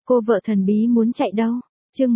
Cô vợ thần bí muốn chạy đâu? Chương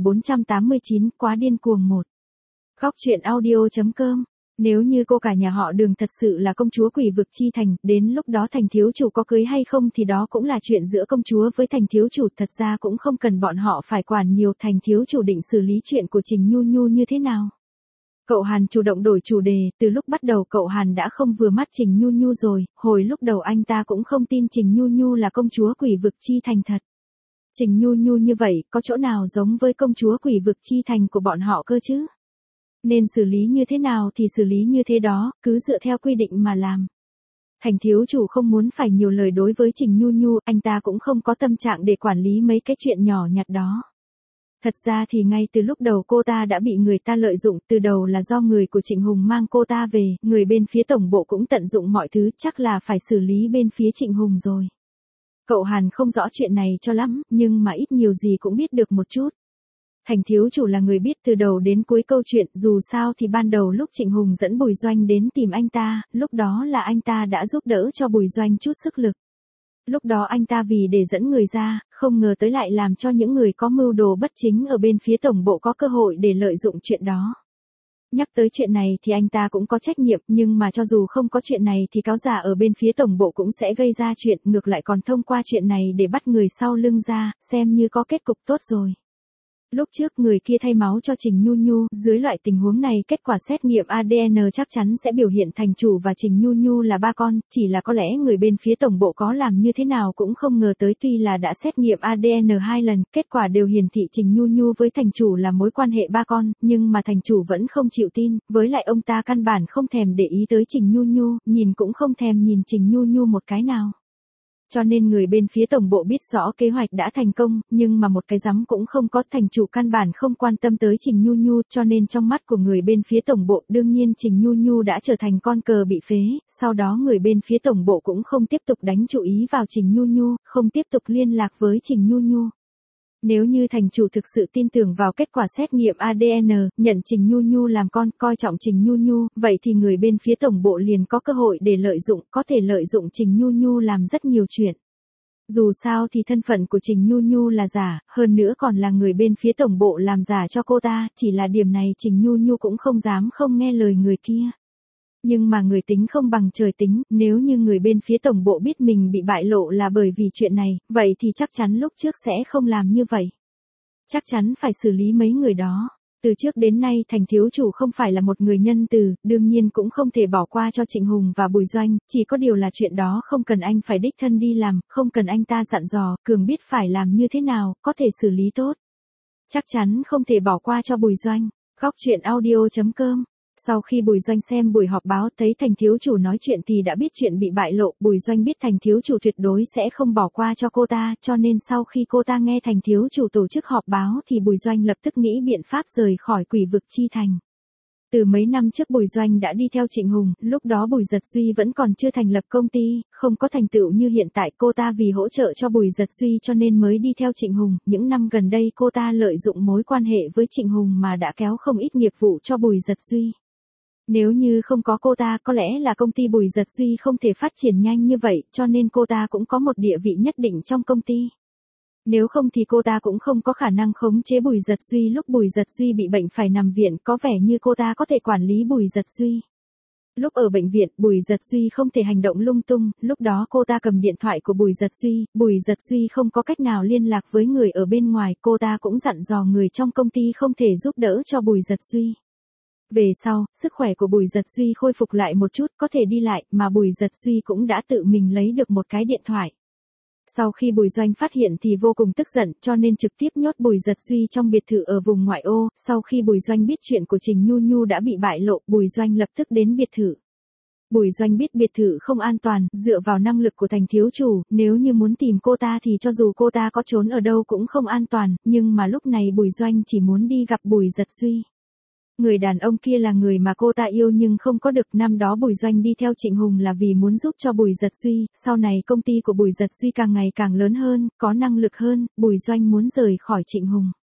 1489, quá điên cuồng 1. Góc truyện audio.com. Nếu như cô cả nhà họ Đường thật sự là công chúa quỷ vực chi thành, đến lúc đó thành thiếu chủ có cưới hay không thì đó cũng là chuyện giữa công chúa với thành thiếu chủ, thật ra cũng không cần bọn họ phải quản nhiều. Thành thiếu chủ định xử lý chuyện của Trình Nhu Nhu như thế nào? Cậu Hàn chủ động đổi chủ đề, từ lúc bắt đầu cậu Hàn đã không vừa mắt Trình Nhu Nhu rồi, hồi lúc đầu anh ta cũng không tin Trình Nhu Nhu là công chúa quỷ vực chi thành thật. Trình Nhu Nhu như vậy, có chỗ nào giống với công chúa quỷ vực chi thành của bọn họ cơ chứ? Nên xử lý như thế nào thì xử lý như thế đó, cứ dựa theo quy định mà làm. Thành thiếu chủ không muốn phải nhiều lời đối với Trình Nhu Nhu, anh ta cũng không có tâm trạng để quản lý mấy cái chuyện nhỏ nhặt đó. Thật ra thì ngay từ lúc đầu cô ta đã bị người ta lợi dụng, từ đầu là do người của Trịnh Hùng mang cô ta về, người bên phía tổng bộ cũng tận dụng mọi thứ, chắc là phải xử lý bên phía Trịnh Hùng rồi. Cậu Hàn không rõ chuyện này cho lắm, nhưng mà ít nhiều gì cũng biết được một chút. Thành thiếu chủ là người biết từ đầu đến cuối câu chuyện, dù sao thì ban đầu lúc Trịnh Hùng dẫn Bùi Doanh đến tìm anh ta, lúc đó là anh ta đã giúp đỡ cho Bùi Doanh chút sức lực. Lúc đó anh ta vì để dẫn người ra, không ngờ tới lại làm cho những người có mưu đồ bất chính ở bên phía tổng bộ có cơ hội để lợi dụng chuyện đó. Nhắc tới chuyện này thì anh ta cũng có trách nhiệm, nhưng mà cho dù không có chuyện này thì cáo giả ở bên phía tổng bộ cũng sẽ gây ra chuyện, ngược lại còn thông qua chuyện này để bắt người sau lưng ra, xem như có kết cục tốt rồi. Lúc trước người kia thay máu cho Trình Nhu Nhu, dưới loại tình huống này kết quả xét nghiệm ADN chắc chắn sẽ biểu hiện thành chủ và Trình Nhu Nhu là ba con, chỉ là có lẽ người bên phía tổng bộ có làm như thế nào cũng không ngờ tới, tuy là đã xét nghiệm ADN 2 lần, kết quả đều hiển thị Trình Nhu Nhu với thành chủ là mối quan hệ ba con, nhưng mà thành chủ vẫn không chịu tin, với lại ông ta căn bản không thèm để ý tới Trình Nhu Nhu, nhìn cũng không thèm nhìn Trình Nhu Nhu một cái nào. Cho nên người bên phía tổng bộ biết rõ kế hoạch đã thành công, nhưng mà một cái rắm cũng không có, thành chủ căn bản không quan tâm tới Trình Nhu Nhu, cho nên trong mắt của người bên phía tổng bộ đương nhiên Trình Nhu Nhu đã trở thành con cờ bị phế, sau đó người bên phía tổng bộ cũng không tiếp tục đánh chú ý vào Trình Nhu Nhu, không tiếp tục liên lạc với Trình Nhu Nhu. Nếu như thành chủ thực sự tin tưởng vào kết quả xét nghiệm ADN, nhận Trình Nhu Nhu làm con, coi trọng Trình Nhu Nhu, vậy thì người bên phía tổng bộ liền có cơ hội để lợi dụng, có thể lợi dụng Trình Nhu Nhu làm rất nhiều chuyện. Dù sao thì thân phận của Trình Nhu Nhu là giả, hơn nữa còn là người bên phía tổng bộ làm giả cho cô ta, chỉ là điểm này Trình Nhu Nhu cũng không dám không nghe lời người kia. Nhưng mà người tính không bằng trời tính, nếu như người bên phía tổng bộ biết mình bị bại lộ là bởi vì chuyện này, vậy thì chắc chắn lúc trước sẽ không làm như vậy. Chắc chắn phải xử lý mấy người đó. Từ trước đến nay thành thiếu chủ không phải là một người nhân từ, đương nhiên cũng không thể bỏ qua cho Trịnh Hùng và Bùi Doanh, chỉ có điều là chuyện đó không cần anh phải đích thân đi làm, không cần anh ta dặn dò, Cường biết phải làm như thế nào, có thể xử lý tốt. Chắc chắn không thể bỏ qua cho Bùi Doanh. Góc truyện audio.com. Sau khi Bùi Doanh xem buổi họp báo thấy thành thiếu chủ nói chuyện thì đã biết chuyện bị bại lộ, Bùi Doanh biết thành thiếu chủ tuyệt đối sẽ không bỏ qua cho cô ta, cho nên sau khi cô ta nghe thành thiếu chủ tổ chức họp báo thì Bùi Doanh lập tức nghĩ biện pháp rời khỏi quỷ vực chi thành. Từ mấy năm trước Bùi Doanh đã đi theo Trịnh Hùng, lúc đó Bùi Giật Duy vẫn còn chưa thành lập công ty, không có thành tựu như hiện tại, cô ta vì hỗ trợ cho Bùi Giật Duy cho nên mới đi theo Trịnh Hùng, những năm gần đây cô ta lợi dụng mối quan hệ với Trịnh Hùng mà đã kéo không ít nghiệp vụ cho Bùi Giật Duy. Nếu như không có cô ta có lẽ là công ty Bùi Giật Duy không thể phát triển nhanh như vậy, cho nên cô ta cũng có một địa vị nhất định trong công ty. Nếu không thì cô ta cũng không có khả năng khống chế Bùi Giật Duy lúc Bùi Giật Duy bị bệnh phải nằm viện, có vẻ như cô ta có thể quản lý Bùi Giật Duy. Lúc ở bệnh viện, Bùi Giật Duy không thể hành động lung tung, lúc đó cô ta cầm điện thoại của Bùi Giật Duy không có cách nào liên lạc với người ở bên ngoài, cô ta cũng dặn dò người trong công ty không thể giúp đỡ cho Bùi Giật Duy. Về sau, sức khỏe của Bùi Giật Duy khôi phục lại một chút, có thể đi lại, mà Bùi Giật Duy cũng đã tự mình lấy được một cái điện thoại. Sau khi Bùi Doanh phát hiện thì vô cùng tức giận, cho nên trực tiếp nhốt Bùi Giật Duy trong biệt thự ở vùng ngoại ô, sau khi Bùi Doanh biết chuyện của Trình Nhu Nhu đã bị bại lộ, Bùi Doanh lập tức đến biệt thự. Bùi Doanh biết biệt thự không an toàn, dựa vào năng lực của thành thiếu chủ, nếu như muốn tìm cô ta thì cho dù cô ta có trốn ở đâu cũng không an toàn, nhưng mà lúc này Bùi Doanh chỉ muốn đi gặp Bùi Giật Duy. Người đàn ông kia là người mà cô ta yêu nhưng không có được, năm đó Bùi Doanh đi theo Trịnh Hùng là vì muốn giúp cho Bùi Giật Duy, sau này công ty của Bùi Giật Duy càng ngày càng lớn hơn, có năng lực hơn, Bùi Doanh muốn rời khỏi Trịnh Hùng.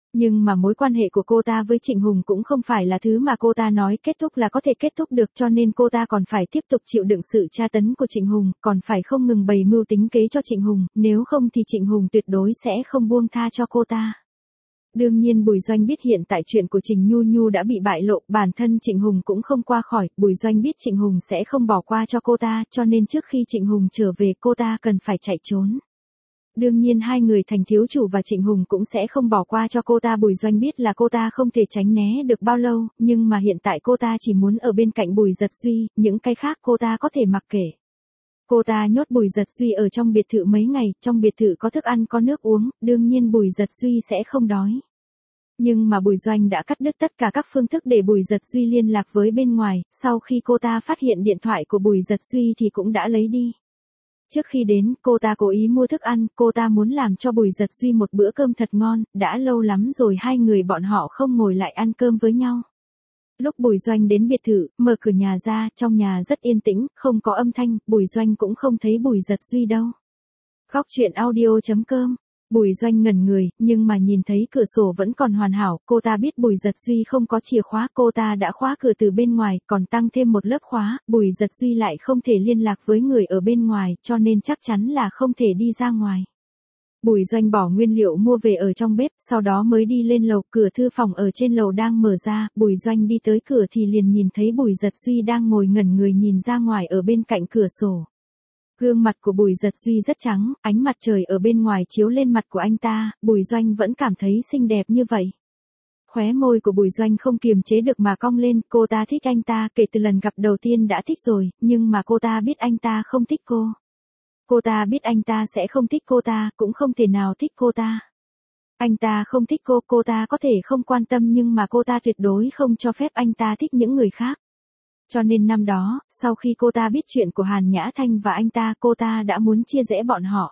Nhưng mà mối quan hệ của cô ta với Trịnh Hùng cũng không phải là thứ mà cô ta nói kết thúc là có thể kết thúc được, cho nên cô ta còn phải tiếp tục chịu đựng sự tra tấn của Trịnh Hùng, còn phải không ngừng bày mưu tính kế cho Trịnh Hùng, nếu không thì Trịnh Hùng tuyệt đối sẽ không buông tha cho cô ta. Đương nhiên Bùi Doanh biết hiện tại chuyện của Trình Nhu Nhu đã bị bại lộ, bản thân Trịnh Hùng cũng không qua khỏi, Bùi Doanh biết Trịnh Hùng sẽ không bỏ qua cho cô ta, cho nên trước khi Trịnh Hùng trở về cô ta cần phải chạy trốn. Đương nhiên hai người thành thiếu chủ và Trịnh Hùng cũng sẽ không bỏ qua cho cô ta. Bùi Doanh biết là cô ta không thể tránh né được bao lâu, nhưng mà hiện tại cô ta chỉ muốn ở bên cạnh Bùi Giật Duy, những cái khác cô ta có thể mặc kệ. Cô ta nhốt Bùi Giật Duy ở trong biệt thự mấy ngày, trong biệt thự có thức ăn có nước uống, đương nhiên Bùi Giật Duy sẽ không đói. Nhưng mà Bùi Doanh đã cắt đứt tất cả các phương thức để Bùi Giật Duy liên lạc với bên ngoài, sau khi cô ta phát hiện điện thoại của Bùi Giật Duy thì cũng đã lấy đi. Trước khi đến, cô ta cố ý mua thức ăn, cô ta muốn làm cho Bùi Giật Duy một bữa cơm thật ngon, đã lâu lắm rồi hai người bọn họ không ngồi lại ăn cơm với nhau. Lúc Bùi Doanh đến biệt thự, mở cửa nhà ra, trong nhà rất yên tĩnh, không có âm thanh, Bùi Doanh cũng không thấy Bùi Giật Duy đâu. Góc truyện audio.com. Bùi Doanh ngẩn người, nhưng mà nhìn thấy cửa sổ vẫn còn hoàn hảo, cô ta biết Bùi Giật Duy không có chìa khóa, cô ta đã khóa cửa từ bên ngoài, còn tăng thêm một lớp khóa, Bùi Giật Duy lại không thể liên lạc với người ở bên ngoài, cho nên chắc chắn là không thể đi ra ngoài. Bùi Doanh bỏ nguyên liệu mua về ở trong bếp, sau đó mới đi lên lầu, cửa thư phòng ở trên lầu đang mở ra, Bùi Doanh đi tới cửa thì liền nhìn thấy Bùi Giật Duy đang ngồi ngẩn người nhìn ra ngoài ở bên cạnh cửa sổ. Gương mặt của Bùi Giật Duy rất trắng, ánh mặt trời ở bên ngoài chiếu lên mặt của anh ta, Bùi Doanh vẫn cảm thấy xinh đẹp như vậy. Khóe môi của Bùi Doanh không kiềm chế được mà cong lên, cô ta thích anh ta, kể từ lần gặp đầu tiên đã thích rồi, nhưng mà cô ta biết anh ta không thích cô. Cô ta biết anh ta sẽ không thích cô ta, cũng không thể nào thích cô ta. Anh ta không thích cô ta có thể không quan tâm nhưng mà cô ta tuyệt đối không cho phép anh ta thích những người khác. Cho nên năm đó, sau khi cô ta biết chuyện của Hàn Nhã Thanh và anh ta, cô ta đã muốn chia rẽ bọn họ.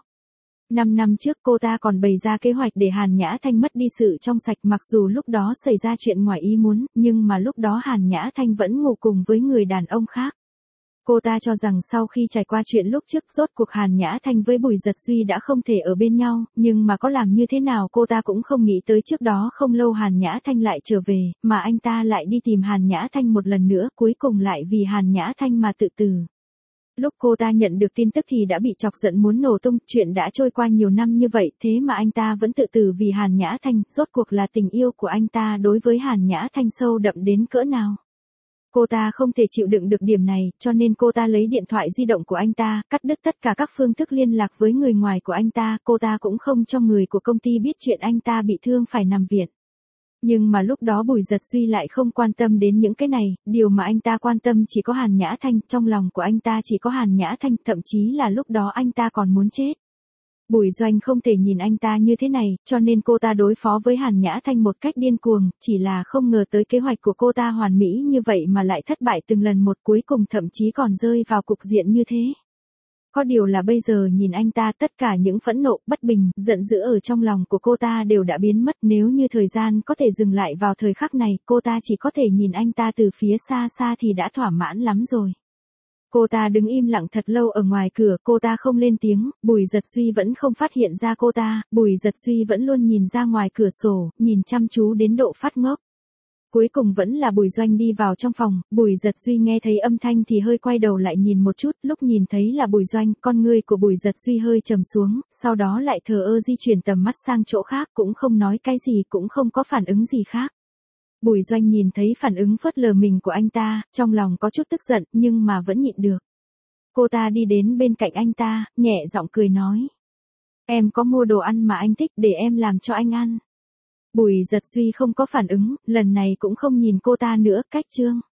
5 năm trước cô ta còn bày ra kế hoạch để Hàn Nhã Thanh mất đi sự trong sạch, mặc dù lúc đó xảy ra chuyện ngoài ý muốn, nhưng mà lúc đó Hàn Nhã Thanh vẫn ngủ cùng với người đàn ông khác. Cô ta cho rằng sau khi trải qua chuyện lúc trước, rốt cuộc Hàn Nhã Thanh với Bùi Giật Duy đã không thể ở bên nhau, nhưng mà có làm như thế nào cô ta cũng không nghĩ tới trước đó không lâu Hàn Nhã Thanh lại trở về, mà anh ta lại đi tìm Hàn Nhã Thanh một lần nữa, cuối cùng lại vì Hàn Nhã Thanh mà tự tử. Lúc cô ta nhận được tin tức thì đã bị chọc giận muốn nổ tung, chuyện đã trôi qua nhiều năm như vậy, thế mà anh ta vẫn tự tử vì Hàn Nhã Thanh, rốt cuộc là tình yêu của anh ta đối với Hàn Nhã Thanh sâu đậm đến cỡ nào. Cô ta không thể chịu đựng được điểm này, cho nên cô ta lấy điện thoại di động của anh ta, cắt đứt tất cả các phương thức liên lạc với người ngoài của anh ta, cô ta cũng không cho người của công ty biết chuyện anh ta bị thương phải nằm viện. Nhưng mà lúc đó Bùi Giật Duy lại không quan tâm đến những cái này, điều mà anh ta quan tâm chỉ có Hàn Nhã Thanh, trong lòng của anh ta chỉ có Hàn Nhã Thanh, thậm chí là lúc đó anh ta còn muốn chết. Bùi Doanh không thể nhìn anh ta như thế này, cho nên cô ta đối phó với Hàn Nhã Thanh một cách điên cuồng, chỉ là không ngờ tới kế hoạch của cô ta hoàn mỹ như vậy mà lại thất bại từng lần một, cuối cùng thậm chí còn rơi vào cục diện như thế. Có điều là bây giờ nhìn anh ta, tất cả những phẫn nộ, bất bình, giận dữ ở trong lòng của cô ta đều đã biến mất, nếu như thời gian có thể dừng lại vào thời khắc này, cô ta chỉ có thể nhìn anh ta từ phía xa xa thì đã thỏa mãn lắm rồi. Cô ta đứng im lặng thật lâu ở ngoài cửa, cô ta không lên tiếng, Bùi Giật Duy vẫn không phát hiện ra cô ta, Bùi Giật Duy vẫn luôn nhìn ra ngoài cửa sổ, nhìn chăm chú đến độ phát ngốc. Cuối cùng vẫn là Bùi Doanh đi vào trong phòng, Bùi Giật Duy nghe thấy âm thanh thì hơi quay đầu lại nhìn một chút, lúc nhìn thấy là Bùi Doanh, con ngươi của Bùi Giật Duy hơi trầm xuống, sau đó lại thờ ơ di chuyển tầm mắt sang chỗ khác, cũng không nói cái gì, cũng không có phản ứng gì khác. Bùi Doanh nhìn thấy phản ứng phớt lờ mình của anh ta, trong lòng có chút tức giận, nhưng mà vẫn nhịn được. Cô ta đi đến bên cạnh anh ta, nhẹ giọng cười nói. Em có mua đồ ăn mà anh thích, để em làm cho anh ăn. Bùi Giật Duy không có phản ứng, lần này cũng không nhìn cô ta nữa, cách chương.